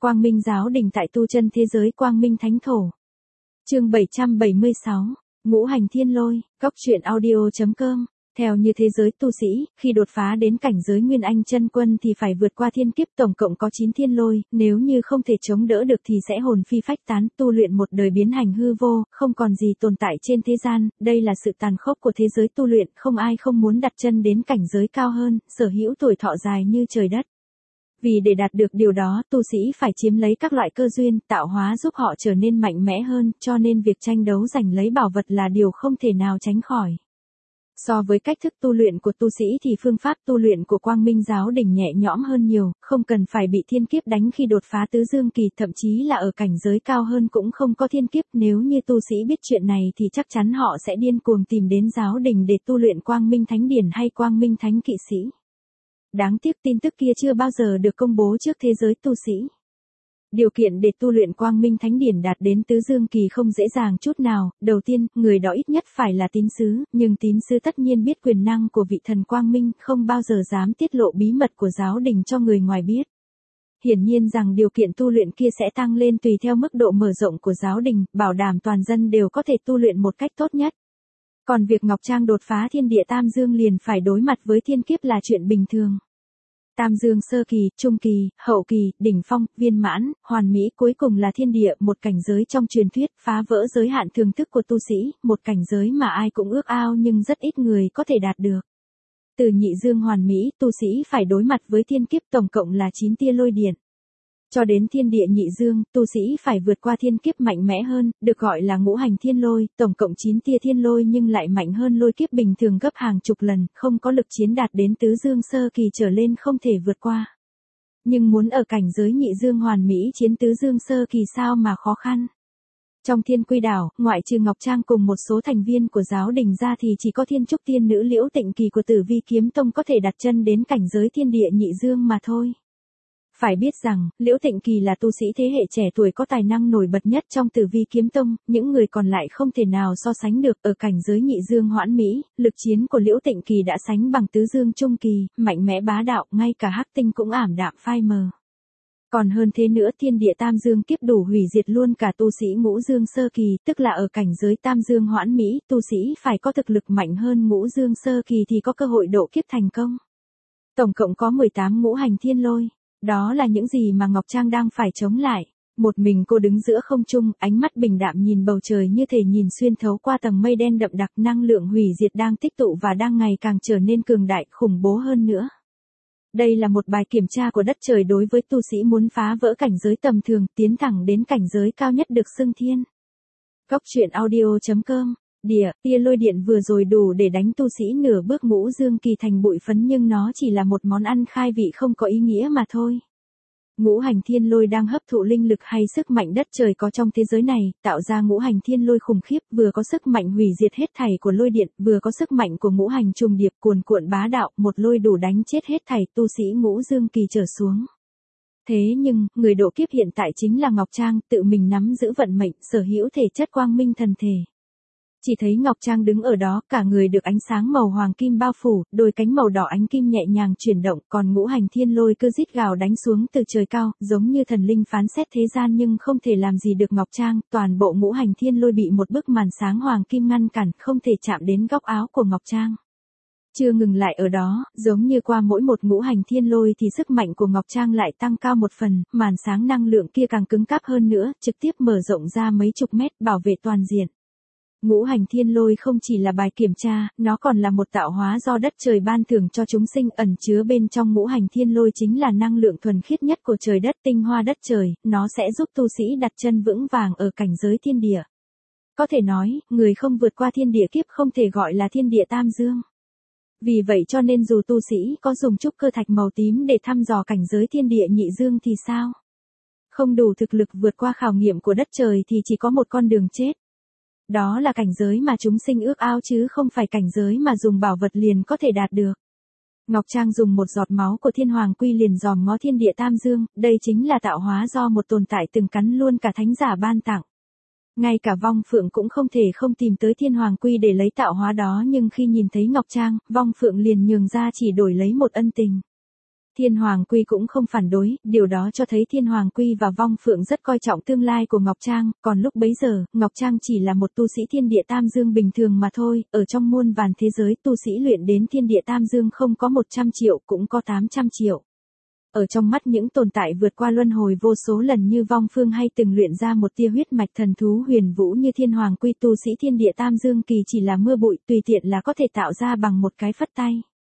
Quang Minh giáo đình tại tu chân thế giới Quang Minh Thánh Thổ. Chương 776, Ngũ hành thiên lôi, Góc truyện audio.com. Theo như thế giới tu sĩ, khi đột phá đến cảnh giới Nguyên Anh chân quân thì phải vượt qua thiên kiếp, tổng cộng có 9 thiên lôi, nếu như không thể chống đỡ được thì sẽ hồn phi phách tán, tu luyện một đời biến hành hư vô, không còn gì tồn tại trên thế gian. Đây là sự tàn khốc của thế giới tu luyện, không ai không muốn đặt chân đến cảnh giới cao hơn, sở hữu tuổi thọ dài như trời đất. Vì để đạt được điều đó, tu sĩ phải chiếm lấy các loại cơ duyên, tạo hóa giúp họ trở nên mạnh mẽ hơn, cho nên việc tranh đấu giành lấy bảo vật là điều không thể nào tránh khỏi. So với cách thức tu luyện của tu sĩ thì phương pháp tu luyện của Quang Minh giáo đình nhẹ nhõm hơn nhiều, không cần phải bị thiên kiếp đánh khi đột phá tứ dương kỳ, thậm chí là ở cảnh giới cao hơn cũng không có thiên kiếp. Nếu như tu sĩ biết chuyện này thì chắc chắn họ sẽ điên cuồng tìm đến giáo đình để tu luyện Quang Minh Thánh Điển hay Quang Minh Thánh Kỵ Sĩ. Đáng tiếc tin tức kia chưa bao giờ được công bố trước thế giới tu sĩ. Điều kiện để tu luyện Quang Minh Thánh Điển đạt đến tứ dương kỳ không dễ dàng chút nào. Đầu tiên, người đó ít nhất phải là tín sứ, nhưng tín sứ tất nhiên biết quyền năng của vị thần Quang Minh, không bao giờ dám tiết lộ bí mật của giáo đình cho người ngoài biết. Hiển nhiên rằng điều kiện tu luyện kia sẽ tăng lên tùy theo mức độ mở rộng của giáo đình, bảo đảm toàn dân đều có thể tu luyện một cách tốt nhất. Còn việc Ngọc Trang đột phá thiên địa tam dương liền phải đối mặt với thiên kiếp là chuyện bình thường. Tam dương sơ kỳ, trung kỳ, hậu kỳ, đỉnh phong, viên mãn, hoàn mỹ, cuối cùng là thiên địa, một cảnh giới trong truyền thuyết, phá vỡ giới hạn thường thức của tu sĩ, một cảnh giới mà ai cũng ước ao nhưng rất ít người có thể đạt được. Từ nhị dương hoàn mỹ, tu sĩ phải đối mặt với thiên kiếp, tổng cộng là 9 tia lôi điện. Cho đến thiên địa nhị dương, tu sĩ phải vượt qua thiên kiếp mạnh mẽ hơn, được gọi là ngũ hành thiên lôi, tổng cộng 9 tia thiên lôi nhưng lại mạnh hơn lôi kiếp bình thường gấp hàng chục lần, không có lực chiến đạt đến tứ dương sơ kỳ trở lên không thể vượt qua. Nhưng muốn ở cảnh giới nhị dương hoàn mỹ chiến tứ dương sơ kỳ sao mà khó khăn. Trong Thiên Quy Đảo, ngoại trừ Ngọc Trang cùng một số thành viên của giáo đình ra thì chỉ có Thiên Trúc Tiên Nữ Liễu Tịnh Kỳ của Tử Vi Kiếm Tông có thể đặt chân đến cảnh giới thiên địa nhị dương mà thôi. Phải biết rằng, Liễu Tịnh Kỳ là tu sĩ thế hệ trẻ tuổi có tài năng nổi bật nhất trong Tử Vi Kiếm Tông, những người còn lại không thể nào so sánh được. Ở cảnh giới nhị dương hoãn mỹ, lực chiến của Liễu Tịnh Kỳ đã sánh bằng tứ dương trung kỳ, mạnh mẽ bá đạo, ngay cả hắc tinh cũng ảm đạm phai mờ. Còn hơn thế nữa, thiên địa tam dương kiếp đủ hủy diệt luôn cả tu sĩ ngũ dương sơ kỳ, tức là ở cảnh giới tam dương hoãn mỹ, tu sĩ phải có thực lực mạnh hơn ngũ dương sơ kỳ thì có cơ hội độ kiếp thành công. Tổng cộng có 18 ngũ hành thiên lôi. Đó là những gì mà Ngọc Trang đang phải chống lại. Một mình cô đứng giữa không trung, ánh mắt bình đạm nhìn bầu trời như thể nhìn xuyên thấu qua tầng mây đen đậm đặc, năng lượng hủy diệt đang tích tụ và đang ngày càng trở nên cường đại, khủng bố hơn nữa. Đây là một bài kiểm tra của đất trời đối với tu sĩ muốn phá vỡ cảnh giới tầm thường, tiến thẳng đến cảnh giới cao nhất được xưng thiên. Góc truyện audio.com. Tia lôi điện vừa rồi đủ để đánh tu sĩ nửa bước ngũ dương kỳ thành bụi phấn, nhưng nó chỉ là một món ăn khai vị không có ý nghĩa mà thôi. Ngũ hành thiên lôi đang hấp thụ linh lực hay sức mạnh đất trời có trong thế giới này, tạo ra ngũ hành thiên lôi khủng khiếp, vừa có sức mạnh hủy diệt hết thảy của lôi điện, vừa có sức mạnh của ngũ hành trùng điệp cuồn cuộn bá đạo, một lôi đủ đánh chết hết thảy tu sĩ ngũ dương kỳ trở xuống. Thế nhưng, người độ kiếp hiện tại chính là Ngọc Trang, tự mình nắm giữ vận mệnh, sở hữu thể chất quang minh thần thể. Chỉ thấy Ngọc Trang đứng ở đó, cả người được ánh sáng màu hoàng kim bao phủ, đôi cánh màu đỏ ánh kim nhẹ nhàng chuyển động, còn ngũ hành thiên lôi cứ rít gào đánh xuống từ trời cao, giống như thần linh phán xét thế gian nhưng không thể làm gì được Ngọc Trang. Toàn bộ ngũ hành thiên lôi bị một bức màn sáng hoàng kim ngăn cản, không thể chạm đến góc áo của Ngọc Trang. Chưa ngừng lại ở đó, giống như qua mỗi một ngũ hành thiên lôi thì sức mạnh của Ngọc Trang lại tăng cao một phần, màn sáng năng lượng kia càng cứng cáp hơn nữa, trực tiếp mở rộng ra mấy chục mét, bảo vệ toàn diện. Ngũ hành thiên lôi không chỉ là bài kiểm tra, nó còn là một tạo hóa do đất trời ban thưởng cho chúng sinh. Ẩn chứa bên trong ngũ hành thiên lôi chính là năng lượng thuần khiết nhất của trời đất, tinh hoa đất trời, nó sẽ giúp tu sĩ đặt chân vững vàng ở cảnh giới thiên địa. Có thể nói, người không vượt qua thiên địa kiếp không thể gọi là thiên địa tam dương. Vì vậy cho nên dù tu sĩ có dùng trúc cơ thạch màu tím để thăm dò cảnh giới thiên địa nhị dương thì sao? Không đủ thực lực vượt qua khảo nghiệm của đất trời thì chỉ có một con đường chết. Đó là cảnh giới mà chúng sinh ước ao chứ không phải cảnh giới mà dùng bảo vật liền có thể đạt được. Ngọc Trang dùng một giọt máu của Thiên Hoàng Quy liền dòm ngó thiên địa tam dương, đây chính là tạo hóa do một tồn tại từng cắn luôn cả thánh giả ban tặng. Ngay cả Vong Phượng cũng không thể không tìm tới Thiên Hoàng Quy để lấy tạo hóa đó, nhưng khi nhìn thấy Ngọc Trang, Vong Phượng liền nhường ra chỉ đổi lấy một ân tình. Thiên Hoàng Quy cũng không phản đối, điều đó cho thấy Thiên Hoàng Quy và Vong Phượng rất coi trọng tương lai của Ngọc Trang, còn lúc bấy giờ, Ngọc Trang chỉ là một tu sĩ thiên địa tam dương bình thường mà thôi, ở trong muôn vàn thế giới tu sĩ luyện đến thiên địa tam dương không có 100 triệu cũng có 800 triệu. Ở trong mắt những tồn tại vượt qua luân hồi vô số lần như Vong Phương hay từng luyện ra một tia huyết mạch thần thú huyền vũ như Thiên Hoàng Quy, tu sĩ thiên địa tam dương kỳ chỉ là mưa bụi tùy tiện là có thể tạo ra bằng một cái phất tay.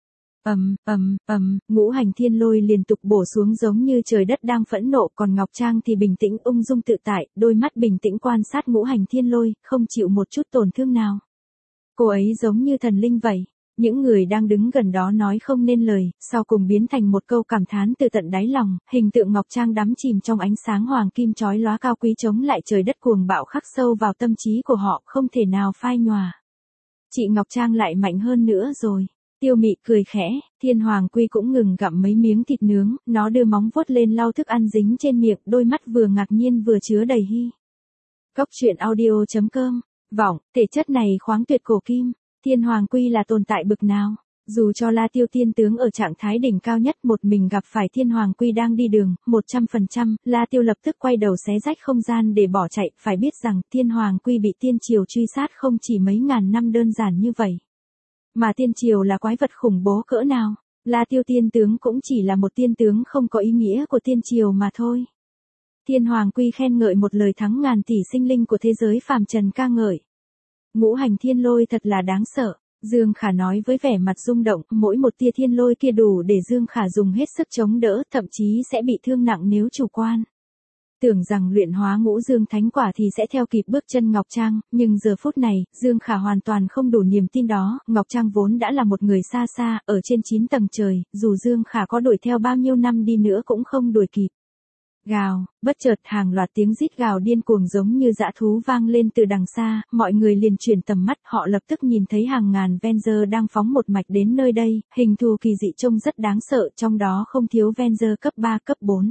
Ngũ hành thiên lôi liên tục bổ xuống giống như trời đất đang phẫn nộ, còn Ngọc Trang thì bình tĩnh ung dung tự tại, đôi mắt bình tĩnh quan sát ngũ hành thiên lôi, không chịu một chút tổn thương nào. Cô ấy giống như thần linh vậy. Những người đang đứng gần đó nói không nên lời, sau cùng biến thành một câu cảm thán từ tận đáy lòng, hình tượng Ngọc Trang đắm chìm trong ánh sáng hoàng kim chói lóa cao quý chống lại trời đất cuồng bạo khắc sâu vào tâm trí của họ, không thể nào phai nhòa. Chị Ngọc Trang lại mạnh hơn nữa rồi. Tiêu Mị cười khẽ, Thiên Hoàng Quy cũng ngừng gặm mấy miếng thịt nướng, nó đưa móng vuốt lên lau thức ăn dính trên miệng, đôi mắt vừa ngạc nhiên vừa chứa đầy hy. Góc truyện audio.com, vọng, thể chất này khoáng tuyệt cổ kim. Thiên Hoàng Quy là tồn tại bực nào? Dù cho La Tiêu tiên tướng ở trạng thái đỉnh cao nhất một mình gặp phải Thiên Hoàng Quy đang đi đường, 100%, La Tiêu lập tức quay đầu xé rách không gian để bỏ chạy, phải biết rằng Thiên Hoàng Quy bị tiên triều truy sát không chỉ mấy ngàn năm đơn giản như vậy. Mà tiên triều là quái vật khủng bố cỡ nào? La Tiêu tiên tướng cũng chỉ là một tiên tướng không có ý nghĩa của tiên triều mà thôi. Thiên Hoàng Quy khen ngợi một lời thắng ngàn tỷ sinh linh của thế giới phàm trần ca ngợi. Ngũ hành thiên lôi thật là đáng sợ, Dương Khả nói với vẻ mặt rung động, mỗi một tia thiên lôi kia đủ để Dương Khả dùng hết sức chống đỡ, thậm chí sẽ bị thương nặng nếu chủ quan. Tưởng rằng luyện hóa ngũ dương thánh quả thì sẽ theo kịp bước chân Ngọc Trang, nhưng giờ phút này, Dương Khả hoàn toàn không đủ niềm tin đó, Ngọc Trang vốn đã là một người xa xa, ở trên 9 tầng trời, dù Dương Khả có đuổi theo bao nhiêu năm đi nữa cũng không đuổi kịp. Gào, bất chợt hàng loạt tiếng rít gào điên cuồng giống như dã thú vang lên từ đằng xa, mọi người liền chuyển tầm mắt, họ lập tức nhìn thấy hàng ngàn Venger đang phóng một mạch đến nơi đây, hình thù kỳ dị trông rất đáng sợ, trong đó không thiếu Venger cấp 3, cấp 4.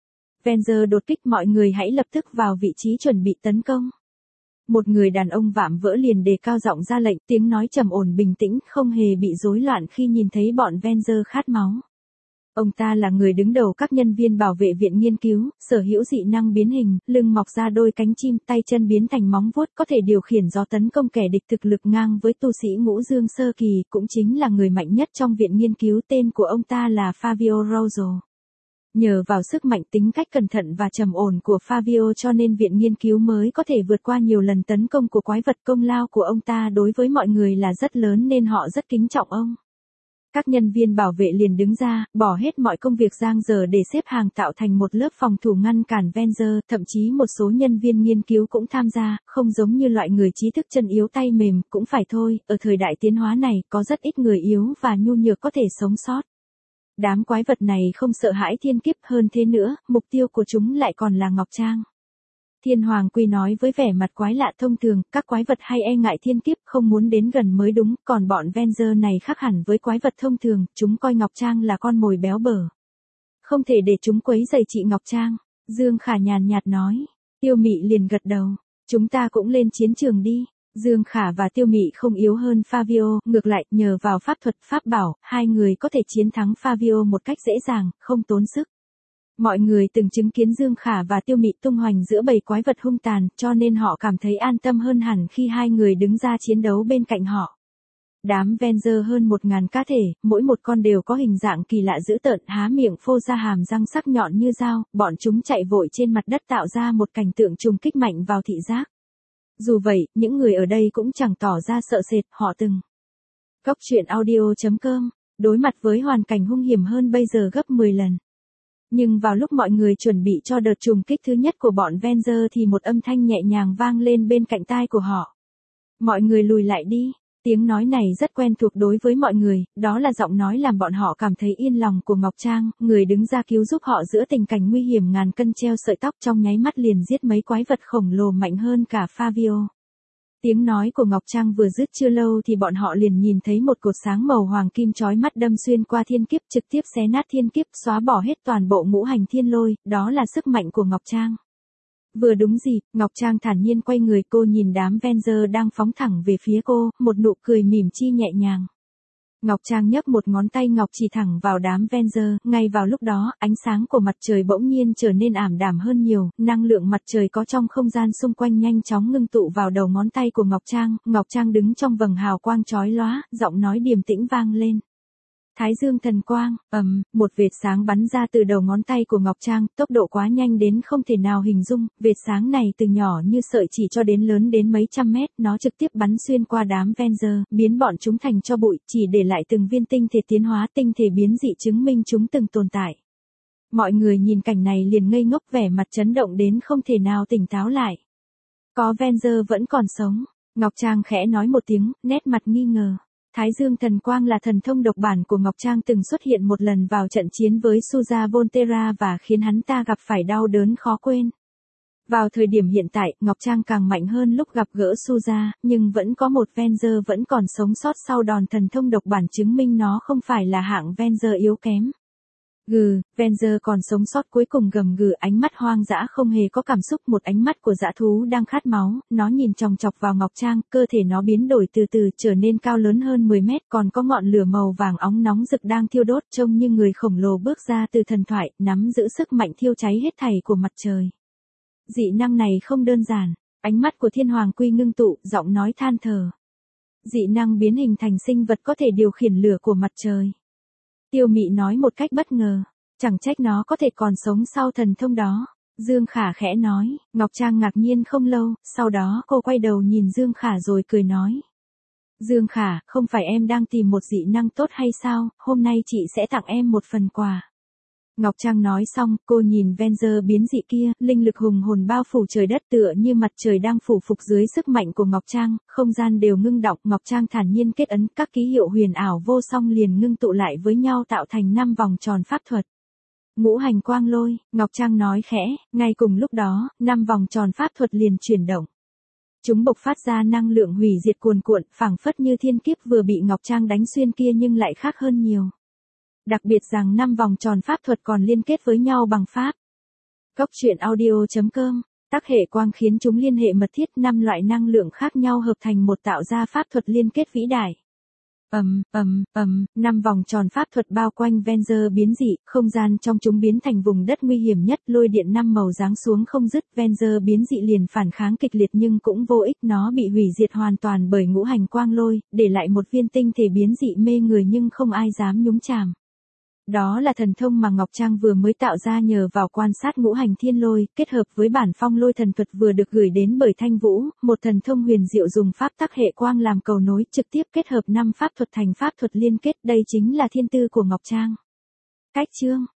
Venger đột kích, mọi người hãy lập tức vào vị trí chuẩn bị tấn công. Một người đàn ông vạm vỡ liền đề cao giọng ra lệnh, tiếng nói trầm ổn bình tĩnh, không hề bị rối loạn khi nhìn thấy bọn Venger khát máu. Ông ta là người đứng đầu các nhân viên bảo vệ viện nghiên cứu, sở hữu dị năng biến hình, lưng mọc ra đôi cánh chim, tay chân biến thành móng vuốt, có thể điều khiển gió tấn công kẻ địch, thực lực ngang với tu sĩ ngũ dương sơ kỳ, cũng chính là người mạnh nhất trong viện nghiên cứu. Tên của ông ta là Fabio Rosso. Nhờ vào sức mạnh, tính cách cẩn thận và trầm ổn của Fabio cho nên viện nghiên cứu mới có thể vượt qua nhiều lần tấn công của quái vật. Công lao của ông ta đối với mọi người là rất lớn nên họ rất kính trọng ông. Các nhân viên bảo vệ liền đứng ra, bỏ hết mọi công việc dang dở để xếp hàng tạo thành một lớp phòng thủ ngăn cản Venger, thậm chí một số nhân viên nghiên cứu cũng tham gia, không giống như loại người trí thức chân yếu tay mềm, cũng phải thôi, ở thời đại tiến hóa này, có rất ít người yếu và nhu nhược có thể sống sót. Đám quái vật này không sợ hãi thiên kiếp, hơn thế nữa, mục tiêu của chúng lại còn là Ngọc Trang. Thiên Hoàng Quy nói với vẻ mặt quái lạ, thông thường, các quái vật hay e ngại thiên kiếp, không muốn đến gần mới đúng, còn bọn Venger này khác hẳn với quái vật thông thường, chúng coi Ngọc Trang là con mồi béo bở. Không thể để chúng quấy rầy chị Ngọc Trang, Dương Khả nhàn nhạt nói. Tiêu Mị liền gật đầu, chúng ta cũng lên chiến trường đi. Dương Khả và Tiêu Mị không yếu hơn Fabio, ngược lại, nhờ vào pháp thuật pháp bảo, hai người có thể chiến thắng Fabio một cách dễ dàng, không tốn sức. Mọi người từng chứng kiến Dương Khả và Tiêu Mị tung hoành giữa bầy quái vật hung tàn, cho nên họ cảm thấy an tâm hơn hẳn khi hai người đứng ra chiến đấu bên cạnh họ. Đám Venger hơn 1000 cá thể, mỗi một con đều có hình dạng kỳ lạ dữ tợn, há miệng phô ra hàm răng sắc nhọn như dao, bọn chúng chạy vội trên mặt đất tạo ra một cảnh tượng trùng kích mạnh vào thị giác. Dù vậy, những người ở đây cũng chẳng tỏ ra sợ sệt, họ từng. Góc truyện audio.com, đối mặt với hoàn cảnh hung hiểm hơn bây giờ gấp 10 lần. Nhưng vào lúc mọi người chuẩn bị cho đợt trùng kích thứ nhất của bọn Venger thì một âm thanh nhẹ nhàng vang lên bên cạnh tai của họ. Mọi người lùi lại đi. Tiếng nói này rất quen thuộc đối với mọi người, đó là giọng nói làm bọn họ cảm thấy yên lòng của Ngọc Trang, người đứng ra cứu giúp họ giữa tình cảnh nguy hiểm ngàn cân treo sợi tóc, trong nháy mắt liền giết mấy quái vật khổng lồ mạnh hơn cả Fabio. Tiếng nói của Ngọc Trang vừa dứt chưa lâu thì bọn họ liền nhìn thấy một cột sáng màu hoàng kim chói mắt đâm xuyên qua thiên kiếp, trực tiếp xé nát thiên kiếp, xóa bỏ hết toàn bộ ngũ hành thiên lôi, đó là sức mạnh của Ngọc Trang. Vừa đúng dịp, Ngọc Trang thản nhiên quay người, cô nhìn đám Venger đang phóng thẳng về phía cô, một nụ cười mỉm chi nhẹ nhàng. Ngọc Trang nhấc một ngón tay ngọc chỉ thẳng vào đám Venger, ngay vào lúc đó, ánh sáng của mặt trời bỗng nhiên trở nên ảm đạm hơn nhiều, năng lượng mặt trời có trong không gian xung quanh nhanh chóng ngưng tụ vào đầu ngón tay của Ngọc Trang đứng trong vầng hào quang chói lóa, giọng nói điềm tĩnh vang lên. Thái Dương thần quang, một vệt sáng bắn ra từ đầu ngón tay của Ngọc Trang, tốc độ quá nhanh đến không thể nào hình dung, vệt sáng này từ nhỏ như sợi chỉ cho đến lớn đến mấy trăm mét, nó trực tiếp bắn xuyên qua đám Venger, biến bọn chúng thành tro bụi, chỉ để lại từng viên tinh thể tiến hóa, tinh thể biến dị chứng minh chúng từng tồn tại. Mọi người nhìn cảnh này liền ngây ngốc, vẻ mặt chấn động đến không thể nào tỉnh táo lại. Có Venger vẫn còn sống, Ngọc Trang khẽ nói một tiếng, nét mặt nghi ngờ. Thái Dương thần quang là thần thông độc bản của Ngọc Trang từng xuất hiện một lần vào trận chiến với Suza Volterra và khiến hắn ta gặp phải đau đớn khó quên. Vào thời điểm hiện tại, Ngọc Trang càng mạnh hơn lúc gặp gỡ Suza, nhưng vẫn có một Venger vẫn còn sống sót sau đòn thần thông độc bản chứng minh nó không phải là hạng Venger yếu kém. Venger còn sống sót cuối cùng gầm gừ, ánh mắt hoang dã không hề có cảm xúc, một ánh mắt của dã thú đang khát máu, nó nhìn chòng chọc vào Ngọc Trang, cơ thể nó biến đổi từ từ trở nên cao lớn hơn 10 mét, còn có ngọn lửa màu vàng óng nóng rực đang thiêu đốt, trông như người khổng lồ bước ra từ thần thoại, nắm giữ sức mạnh thiêu cháy hết thảy của mặt trời. Dị năng này không đơn giản, ánh mắt của Thiên Hoàng Quy ngưng tụ, giọng nói than thở. Dị năng biến hình thành sinh vật có thể điều khiển lửa của mặt trời. Tiêu Mị nói một cách bất ngờ, chẳng trách nó có thể còn sống sau thần thông đó. Dương Khả khẽ nói, Ngọc Trang ngạc nhiên không lâu, sau đó cô quay đầu nhìn Dương Khả rồi cười nói. Dương Khả, không phải em đang tìm một dị năng tốt hay sao, hôm nay chị sẽ tặng em một phần quà. Ngọc Trang nói xong, cô nhìn Venger biến dị kia, linh lực hùng hồn bao phủ trời đất tựa như mặt trời đang phủ phục dưới sức mạnh của Ngọc Trang, không gian đều ngưng đọng, Ngọc Trang thản nhiên kết ấn, các ký hiệu huyền ảo vô song liền ngưng tụ lại với nhau tạo thành 5 vòng tròn pháp thuật. Ngũ hành quang lôi, Ngọc Trang nói khẽ, ngay cùng lúc đó, 5 vòng tròn pháp thuật liền chuyển động. Chúng bộc phát ra năng lượng hủy diệt cuồn cuộn, phảng phất như thiên kiếp vừa bị Ngọc Trang đánh xuyên kia nhưng lại khác hơn nhiều. Đặc biệt rằng 5 vòng tròn pháp thuật còn liên kết với nhau bằng pháp. Góc truyện audio.com, tác hệ quang khiến chúng liên hệ mật thiết, 5 loại năng lượng khác nhau hợp thành một tạo ra pháp thuật liên kết vĩ đại. 5 vòng tròn pháp thuật bao quanh Venger biến dị, không gian trong chúng biến thành vùng đất nguy hiểm nhất, lôi điện 5 màu giáng xuống không dứt, Venger biến dị liền phản kháng kịch liệt nhưng cũng vô ích, nó bị hủy diệt hoàn toàn bởi ngũ hành quang lôi, để lại một viên tinh thể biến dị mê người nhưng không ai dám nhúng chàm. Đó là thần thông mà Ngọc Trang vừa mới tạo ra nhờ vào quan sát ngũ hành thiên lôi, kết hợp với bản phong lôi thần thuật vừa được gửi đến bởi Thanh Vũ, một thần thông huyền diệu dùng pháp tắc hệ quang làm cầu nối, trực tiếp kết hợp 5 pháp thuật thành pháp thuật liên kết, đây chính là thiên tư của Ngọc Trang. Cách chương